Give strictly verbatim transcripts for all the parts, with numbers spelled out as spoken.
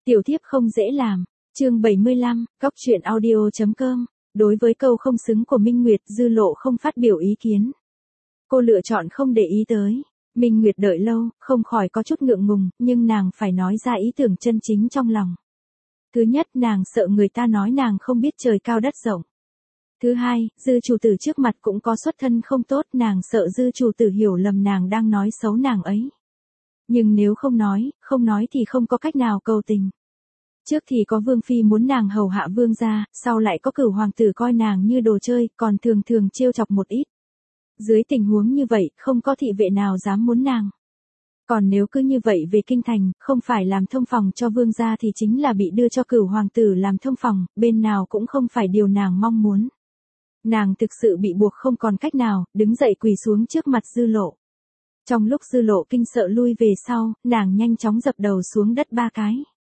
Tiểu thiếp không dễ làm. Chương bảy mươi lăm, Cóc truyện audio chấm com. Đối với câu không xứng của Minh Nguyệt, Dư Lộ không phát biểu ý kiến. Cô lựa chọn không để ý tới. Minh Nguyệt đợi lâu, không khỏi có chút ngượng ngùng, nhưng nàng phải nói ra ý tưởng chân chính trong lòng. Thứ nhất, nàng sợ người ta nói nàng không biết trời cao đất rộng. Thứ hai, Dư chủ tử trước mặt cũng có xuất thân không tốt, nàng sợ Dư chủ tử hiểu lầm nàng đang nói xấu nàng ấy. Nhưng nếu không nói, không nói thì không có cách nào cầu tình. Trước thì có vương phi muốn nàng hầu hạ vương gia, sau lại có cửu hoàng tử coi nàng như đồ chơi, còn thường thường trêu chọc một ít. Dưới tình huống như vậy, không có thị vệ nào dám muốn nàng. Còn nếu cứ như vậy về kinh thành, không phải làm thông phòng cho vương gia thì chính là bị đưa cho cửu hoàng tử làm thông phòng, bên nào cũng không phải điều nàng mong muốn. Nàng thực sự bị buộc không còn cách nào, đứng dậy quỳ xuống trước mặt Dư Lộ. Trong lúc Dư Lộ kinh sợ lui về sau, nàng nhanh chóng dập đầu xuống đất ba cái.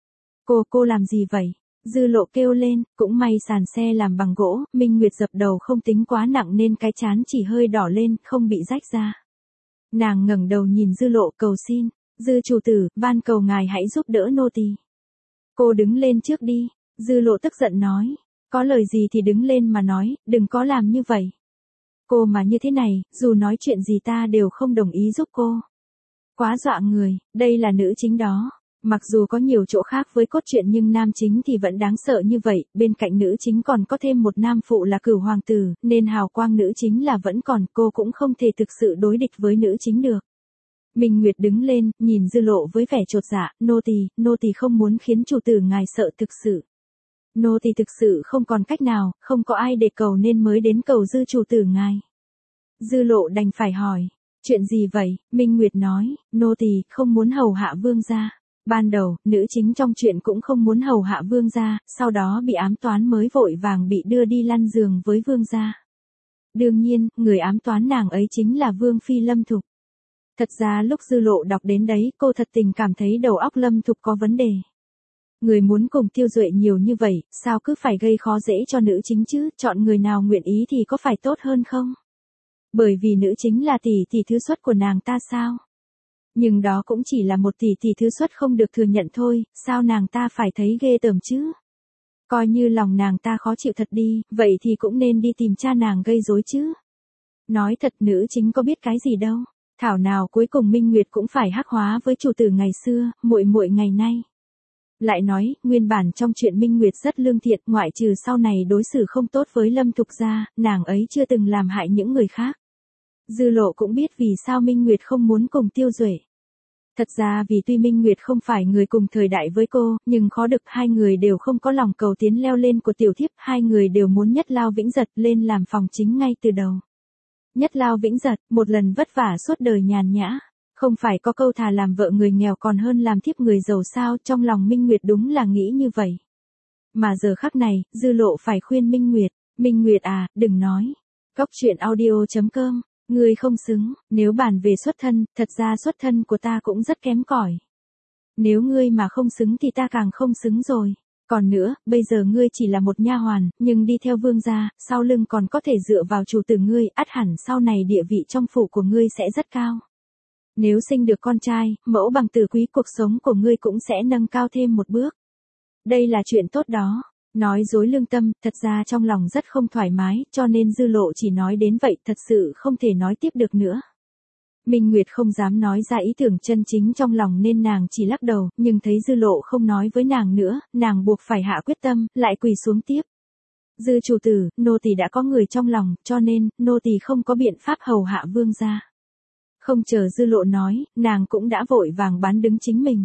Cô, cô làm gì vậy? Dư Lộ kêu lên, cũng may sàn xe làm bằng gỗ, Minh Nguyệt dập đầu không tính quá nặng nên cái trán chỉ hơi đỏ lên, không bị rách ra. Nàng ngẩng đầu nhìn Dư Lộ cầu xin, Dư chủ tử, van cầu ngài hãy giúp đỡ nô tỳ. Cô đứng lên trước đi, Dư Lộ tức giận nói, có lời gì thì đứng lên mà nói, đừng có làm như vậy. Cô mà như thế này, dù nói chuyện gì ta đều không đồng ý giúp cô. Quá dọa người, đây là nữ chính đó. Mặc dù có nhiều chỗ khác với cốt truyện nhưng nam chính thì vẫn đáng sợ như vậy, bên cạnh nữ chính còn có thêm một nam phụ là cửu hoàng tử, nên hào quang nữ chính là vẫn còn, cô cũng không thể thực sự đối địch với nữ chính được. Minh Nguyệt đứng lên, nhìn Dư Lộ với vẻ chột dạ, nô tỳ, nô tỳ không muốn khiến chủ tử ngài sợ thực sự. Nô tỳ thực sự không còn cách nào, không có ai để cầu nên mới đến cầu Dư chủ tử ngài. Dư Lộ đành phải hỏi, chuyện gì vậy? Minh Nguyệt nói, nô tỳ không muốn hầu hạ vương gia. Ban đầu, nữ chính trong chuyện cũng không muốn hầu hạ vương gia, sau đó bị ám toán mới vội vàng bị đưa đi lăn giường với vương gia. Đương nhiên, người ám toán nàng ấy chính là vương phi Lâm Thục. Thật ra lúc Dư Lộ đọc đến đấy, cô thật tình cảm thấy đầu óc Lâm Thục có vấn đề. Người muốn cùng Tiêu Duệ nhiều như vậy, sao cứ phải gây khó dễ cho nữ chính chứ, chọn người nào nguyện ý thì có phải tốt hơn không? Bởi vì nữ chính là tỷ tỷ thứ xuất của nàng ta sao? Nhưng đó cũng chỉ là một tỷ tỷ thứ xuất không được thừa nhận thôi, sao nàng ta phải thấy ghê tởm chứ? Coi như lòng nàng ta khó chịu thật đi, vậy thì cũng nên đi tìm cha nàng gây rối chứ. Nói thật nữ chính có biết cái gì đâu, thảo nào cuối cùng Minh Nguyệt cũng phải hắc hóa với chủ tử ngày xưa, muội muội ngày nay. Lại nói, nguyên bản trong chuyện Minh Nguyệt rất lương thiện, ngoại trừ sau này đối xử không tốt với Lâm Thục ra, nàng ấy chưa từng làm hại những người khác. Dư Lộ cũng biết vì sao Minh Nguyệt không muốn cùng Tiêu Duệ. Thật ra vì tuy Minh Nguyệt không phải người cùng thời đại với cô, nhưng khó được hai người đều không có lòng cầu tiến leo lên của tiểu thiếp, hai người đều muốn Nhất Lao Vĩnh Giật lên làm phòng chính ngay từ đầu. Nhất Lao Vĩnh Giật, một lần vất vả suốt đời nhàn nhã, không phải có câu thà làm vợ người nghèo còn hơn làm thiếp người giàu sao, trong lòng Minh Nguyệt đúng là nghĩ như vậy. Mà giờ khắc này, Dư Lộ phải khuyên Minh Nguyệt, Minh Nguyệt à, đừng nói. Cóc truyện audio chấm com. Ngươi không xứng, nếu bàn về xuất thân, thật ra xuất thân của ta cũng rất kém cỏi. Nếu ngươi mà không xứng thì ta càng không xứng rồi. Còn nữa, bây giờ ngươi chỉ là một nha hoàn, nhưng đi theo vương gia, sau lưng còn có thể dựa vào chủ tử ngươi, ắt hẳn sau này địa vị trong phủ của ngươi sẽ rất cao. Nếu sinh được con trai, mẫu bằng tử quý cuộc sống của ngươi cũng sẽ nâng cao thêm một bước. Đây là chuyện tốt đó. Nói dối lương tâm, thật ra trong lòng rất không thoải mái, cho nên Dư Lộ chỉ nói đến vậy, thật sự không thể nói tiếp được nữa. Minh Nguyệt không dám nói ra ý tưởng chân chính trong lòng nên nàng chỉ lắc đầu, nhưng thấy Dư Lộ không nói với nàng nữa, nàng buộc phải hạ quyết tâm, lại quỳ xuống tiếp. Dư chủ tử, nô tỳ đã có người trong lòng, cho nên, nô tỳ không có biện pháp hầu hạ vương gia. Không chờ Dư Lộ nói, nàng cũng đã vội vàng bán đứng chính mình.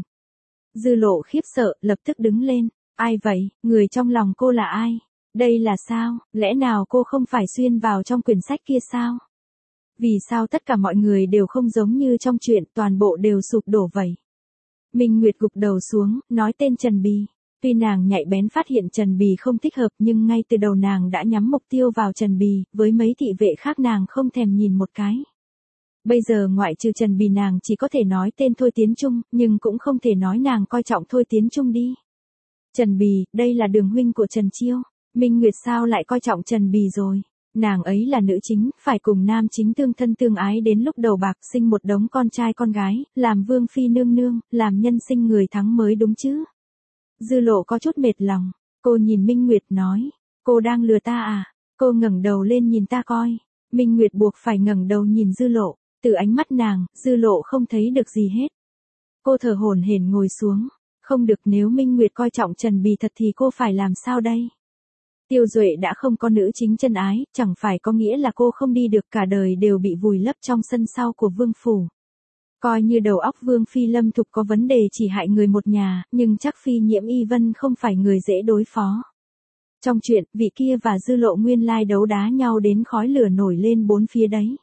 Dư Lộ khiếp sợ, lập tức đứng lên. Ai vậy, người trong lòng cô là ai? Đây là sao, lẽ nào cô không phải xuyên vào trong quyển sách kia sao? Vì sao tất cả mọi người đều không giống như trong chuyện, toàn bộ đều sụp đổ vậy? Minh Nguyệt gục đầu xuống, nói tên Trần Bì. Tuy nàng nhạy bén phát hiện Trần Bì không thích hợp nhưng ngay từ đầu nàng đã nhắm mục tiêu vào Trần Bì, với mấy thị vệ khác nàng không thèm nhìn một cái. Bây giờ ngoại trừ Trần Bì nàng chỉ có thể nói tên Thôi Tiến Trung, nhưng cũng không thể nói nàng coi trọng Thôi Tiến Trung đi. Trần Bì, đây là đường huynh của Trần Chiêu. Minh Nguyệt sao lại coi trọng Trần Bì rồi? Nàng ấy là nữ chính, phải cùng nam chính tương thân tương ái đến lúc đầu bạc, sinh một đống con trai con gái, làm vương phi nương nương, làm nhân sinh người thắng mới đúng chứ. Dư lộ có chút mệt lòng, cô nhìn Minh Nguyệt nói, cô đang lừa ta à? Cô ngẩng đầu lên nhìn ta coi. Minh Nguyệt buộc phải ngẩng đầu nhìn Dư lộ, từ ánh mắt nàng, Dư lộ không thấy được gì hết. Cô thở hổn hển ngồi xuống, không được, nếu Minh Nguyệt coi trọng Trần Bì thật thì cô phải làm sao đây? Tiêu Duệ đã không có nữ chính chân ái, chẳng phải có nghĩa là cô không đi được, cả đời đều bị vùi lấp trong sân sau của Vương phủ. Coi như đầu óc Vương Phi Lâm Thục có vấn đề chỉ hại người một nhà, nhưng chắc Phi Nhiễm Y Vân không phải người dễ đối phó. Trong chuyện, vị kia và Dư lộ nguyên lai đấu đá nhau đến khói lửa nổi lên bốn phía đấy.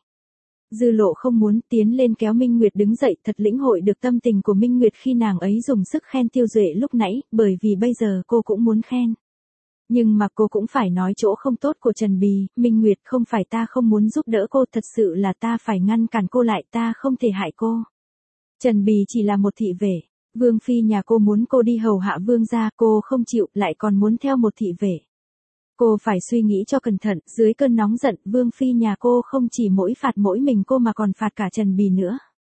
Dư lộ không muốn tiến lên kéo Minh Nguyệt đứng dậy, thật lĩnh hội được tâm tình của Minh Nguyệt khi nàng ấy dùng sức khen Tiêu Duệ lúc nãy, bởi vì bây giờ cô cũng muốn khen. Nhưng mà cô cũng phải nói chỗ không tốt của Trần Bì, Minh Nguyệt, không phải ta không muốn giúp đỡ cô, thật sự là ta phải ngăn cản cô lại, ta không thể hại cô. Trần Bì chỉ là một thị vệ, Vương Phi nhà cô muốn cô đi hầu hạ Vương gia, cô không chịu, lại còn muốn theo một thị vệ. Cô phải suy nghĩ cho cẩn thận, dưới cơn nóng giận, Vương Phi nhà cô không chỉ mỗi phạt mỗi mình cô mà còn phạt cả Trần Bì nữa.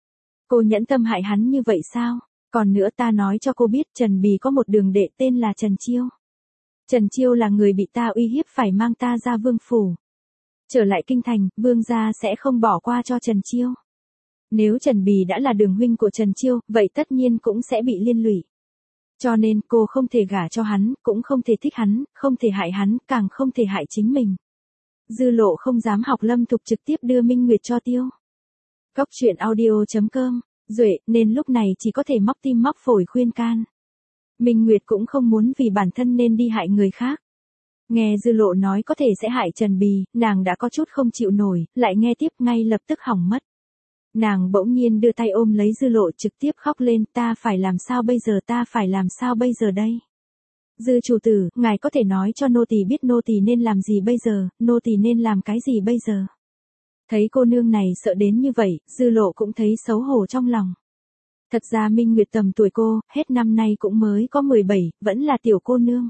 Cô nhẫn tâm hại hắn như vậy sao? Còn nữa, ta nói cho cô biết, Trần Bì có một đường đệ tên là Trần Chiêu. Trần Chiêu là người bị ta uy hiếp phải mang ta ra Vương phủ. Trở lại kinh thành, Vương gia sẽ không bỏ qua cho Trần Chiêu. Nếu Trần Bì đã là đường huynh của Trần Chiêu, vậy tất nhiên cũng sẽ bị liên lụy. Cho nên cô không thể gả cho hắn, cũng không thể thích hắn, không thể hại hắn, càng không thể hại chính mình. Dư lộ không dám học Lâm Thục trực tiếp đưa Minh Nguyệt cho Tiêu. Cóc truyện audio chấm com, Duệ, nên lúc này chỉ có thể móc tim móc phổi khuyên can. Minh Nguyệt cũng không muốn vì bản thân nên đi hại người khác. Nghe Dư lộ nói có thể sẽ hại Trần Bì, nàng đã có chút không chịu nổi, lại nghe tiếp ngay lập tức hỏng mất. Nàng bỗng nhiên đưa tay ôm lấy Dư lộ trực tiếp khóc lên, ta phải làm sao bây giờ, ta phải làm sao bây giờ đây? Dư chủ tử, ngài có thể nói cho nô tỳ biết nô tỳ nên làm gì bây giờ, nô tỳ nên làm cái gì bây giờ? Thấy cô nương này sợ đến như vậy, Dư lộ cũng thấy xấu hổ trong lòng. Thật ra Minh Nguyệt tầm tuổi cô, hết năm nay cũng mới có mười bảy, vẫn là tiểu cô nương.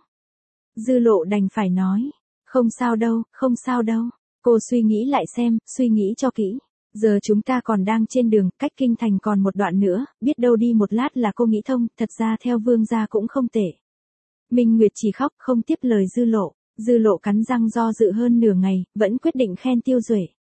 Dư lộ đành phải nói, không sao đâu, không sao đâu. Cô suy nghĩ lại xem, suy nghĩ cho kỹ. Giờ chúng ta còn đang trên đường, cách kinh thành còn một đoạn nữa, biết đâu đi một lát là cô nghĩ thông, thật ra theo Vương gia cũng không tệ. Minh Nguyệt chỉ khóc, không tiếp lời Dư lộ. Dư lộ cắn răng do dự hơn nửa ngày, vẫn quyết định khen Tiêu Duệ.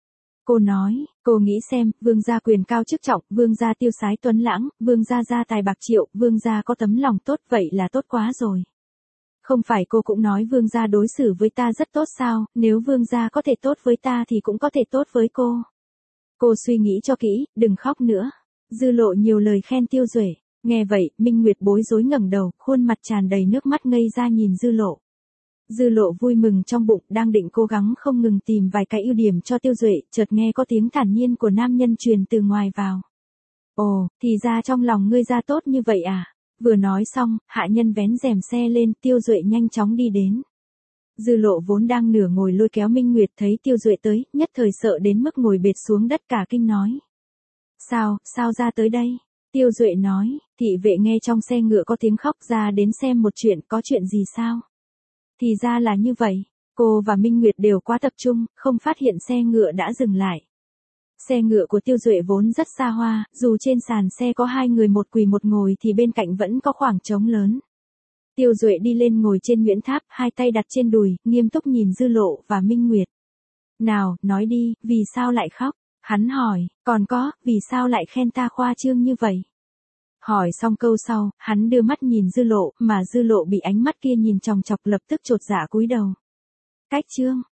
Cô nói, cô nghĩ xem, Vương gia quyền cao chức trọng, Vương gia tiêu sái tuấn lãng, Vương gia gia tài bạc triệu, Vương gia có tấm lòng tốt, vậy là tốt quá rồi. Không phải cô cũng nói Vương gia đối xử với ta rất tốt sao, nếu Vương gia có thể tốt với ta thì cũng có thể tốt với cô. Cô suy nghĩ cho kỹ, đừng khóc nữa. Dư lộ nhiều lời khen Tiêu Duệ. Nghe vậy, Minh Nguyệt bối rối ngẩng đầu, khuôn mặt tràn đầy nước mắt ngây ra nhìn Dư lộ. Dư lộ vui mừng trong bụng, đang định cố gắng không ngừng tìm vài cái ưu điểm cho Tiêu Duệ, chợt nghe có tiếng thản nhiên của nam nhân truyền từ ngoài vào. Ồ, thì ra trong lòng ngươi ra tốt như vậy à? Vừa nói xong, hạ nhân vén rèm xe lên, Tiêu Duệ nhanh chóng đi đến. Dư lộ vốn đang nửa ngồi lôi kéo Minh Nguyệt thấy Tiêu Duệ tới, nhất thời sợ đến mức ngồi bệt xuống đất cả kinh nói. Sao, sao ra tới đây? Tiêu Duệ nói, thị vệ nghe trong xe ngựa có tiếng khóc ra đến xem một chuyện, có chuyện gì sao? Thì ra là như vậy, cô và Minh Nguyệt đều quá tập trung, không phát hiện xe ngựa đã dừng lại. Xe ngựa của Tiêu Duệ vốn rất xa hoa, dù trên sàn xe có hai người một quỳ một ngồi thì bên cạnh vẫn có khoảng trống lớn. Tiêu Duệ đi lên ngồi trên Nguyễn Tháp, hai tay đặt trên đùi, nghiêm túc nhìn Dư lộ và Minh Nguyệt. Nào, nói đi, vì sao lại khóc? Hắn hỏi, còn có, vì sao lại khen ta khoa trương như vậy? Hỏi xong câu sau, hắn đưa mắt nhìn Dư lộ, mà Dư lộ bị ánh mắt kia nhìn chòng chọc lập tức chột dạ cúi đầu. Cách trương,